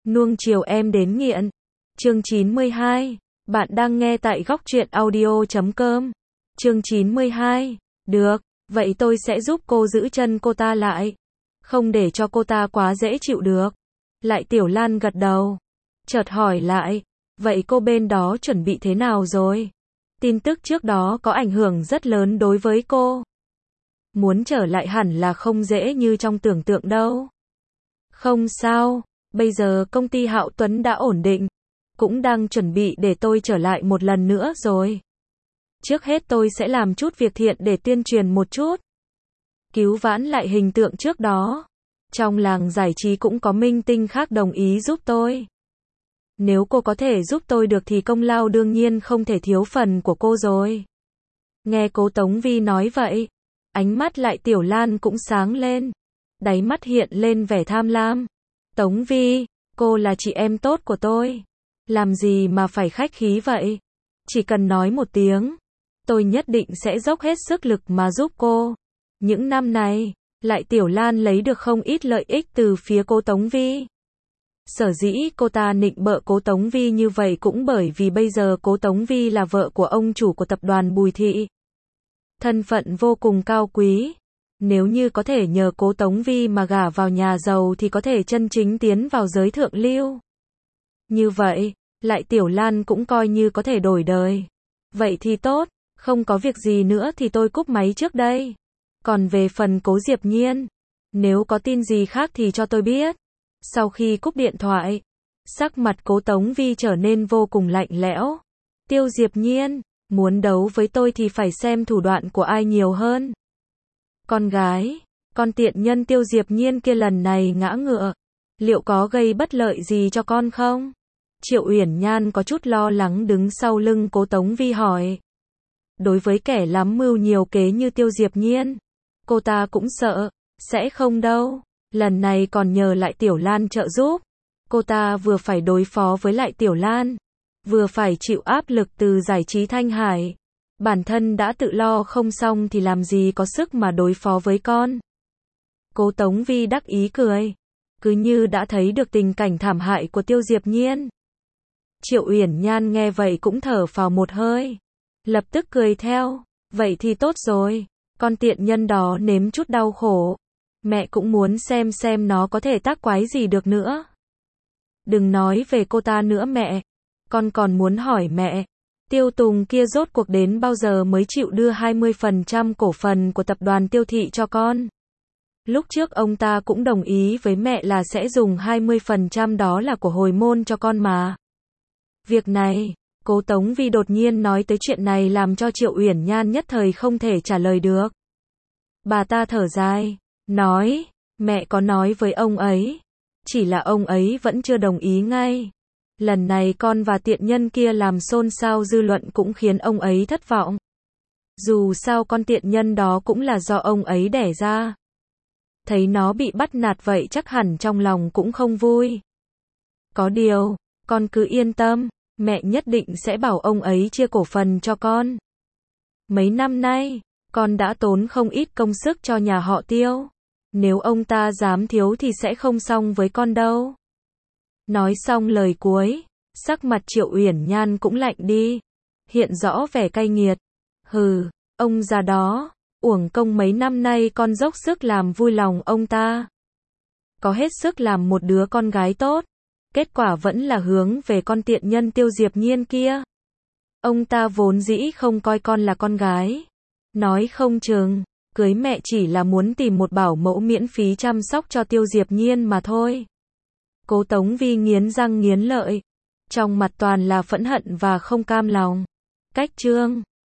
Nuông chiều em đến nghiện. Chương 92. Bạn đang nghe tại góc truyện audio.com. Chương 92. Được, vậy tôi sẽ giúp cô giữ chân cô ta lại. Không để cho cô ta quá dễ chịu được. Lại Tiểu Lan gật đầu. Chợt hỏi lại, vậy cô bên đó chuẩn bị thế nào rồi? Tin tức trước đó có ảnh hưởng rất lớn đối với cô. Muốn trở lại hẳn là không dễ như trong tưởng tượng đâu. Không sao, bây giờ công ty Hạo Tuấn đã ổn định, cũng đang chuẩn bị để tôi trở lại một lần nữa rồi. Trước hết tôi sẽ làm chút việc thiện để tuyên truyền một chút, cứu vãn lại hình tượng trước đó. Trong làng giải trí cũng có minh tinh khác đồng ý giúp tôi. Nếu cô có thể giúp tôi được thì công lao đương nhiên không thể thiếu phần của cô rồi. Nghe cố Tống Vi nói vậy, ánh mắt lại Tiểu Lan cũng sáng lên. Đáy mắt hiện lên vẻ tham lam. Tống Vi, cô là chị em tốt của tôi. Làm gì mà phải khách khí vậy? Chỉ cần nói một tiếng, tôi nhất định sẽ dốc hết sức lực mà giúp cô. Những năm này, lại Tiểu Lan lấy được không ít lợi ích từ phía cô Tống Vi. Sở dĩ cô ta nịnh bợ cố Tống Vi như vậy cũng bởi vì bây giờ cố Tống Vi là vợ của ông chủ của tập đoàn Bùi Thị. Thân phận vô cùng cao quý. Nếu như có thể nhờ cố Tống Vi mà gả vào nhà giàu thì có thể chân chính tiến vào giới thượng lưu. Như vậy, lại Tiểu Lan cũng coi như có thể đổi đời. Vậy thì tốt, không có việc gì nữa thì tôi cúp máy trước đây. Còn về phần cố Diệp Nhiên, nếu có tin gì khác thì cho tôi biết. Sau khi cúp điện thoại, sắc mặt cố Tống Vi trở nên vô cùng lạnh lẽo. Tiêu Diệp Nhiên, muốn đấu với tôi thì phải xem thủ đoạn của ai nhiều hơn. Con gái, con tiện nhân Tiêu Diệp Nhiên kia lần này ngã ngựa, liệu có gây bất lợi gì cho con không? Triệu Uyển Nhan có chút lo lắng đứng sau lưng cố Tống Vi hỏi. Đối với kẻ lắm mưu nhiều kế như Tiêu Diệp Nhiên, cô ta cũng sợ. Sẽ không đâu, lần này còn nhờ lại Tiểu Lan trợ giúp. Cô ta vừa phải đối phó với lại Tiểu Lan, vừa phải chịu áp lực từ giải trí Thanh Hải. Bản thân đã tự lo không xong thì làm gì có sức mà đối phó với con. Cố Tống Vi đắc ý cười, cứ như đã thấy được tình cảnh thảm hại của Tiêu Diệp Nhiên. Triệu Uyển Nhan nghe vậy cũng thở phào một hơi, lập tức cười theo, vậy thì tốt rồi, con tiện nhân đó nếm chút đau khổ. Mẹ cũng muốn xem nó có thể tác quái gì được nữa. Đừng nói về cô ta nữa mẹ, con còn muốn hỏi mẹ. Tiêu Tùng kia rốt cuộc đến bao giờ mới chịu đưa 20% cổ phần của tập đoàn Tiêu Thị cho con? Lúc trước ông ta cũng đồng ý với mẹ là sẽ dùng 20% đó là của hồi môn cho con mà. Việc này, cố Tống Vi đột nhiên nói tới chuyện này làm cho Triệu Uyển Nhan nhất thời không thể trả lời được. Bà ta thở dài, nói, mẹ có nói với ông ấy, chỉ là ông ấy vẫn chưa đồng ý ngay. Lần này con và tiện nhân kia làm xôn xao dư luận cũng khiến ông ấy thất vọng. Dù sao con tiện nhân đó cũng là do ông ấy đẻ ra. Thấy nó bị bắt nạt vậy chắc hẳn trong lòng cũng không vui. Có điều, con cứ yên tâm, mẹ nhất định sẽ bảo ông ấy chia cổ phần cho con. Mấy năm nay, con đã tốn không ít công sức cho nhà họ Tiêu. Nếu ông ta dám thiếu thì sẽ không xong với con đâu. Nói xong lời cuối, sắc mặt Triệu Uyển Nhan cũng lạnh đi, hiện rõ vẻ cay nghiệt. Hừ, ông già đó, uổng công mấy năm nay con dốc sức làm vui lòng ông ta. Có hết sức làm một đứa con gái tốt, kết quả vẫn là hướng về con tiện nhân Tiêu Diệp Nhiên kia. Ông ta vốn dĩ không coi con là con gái. Nói không chừng, cưới mẹ chỉ là muốn tìm một bảo mẫu miễn phí chăm sóc cho Tiêu Diệp Nhiên mà thôi. Cố Tống Vi nghiến răng nghiến lợi, trong mặt toàn là phẫn hận và không cam lòng. Cách chương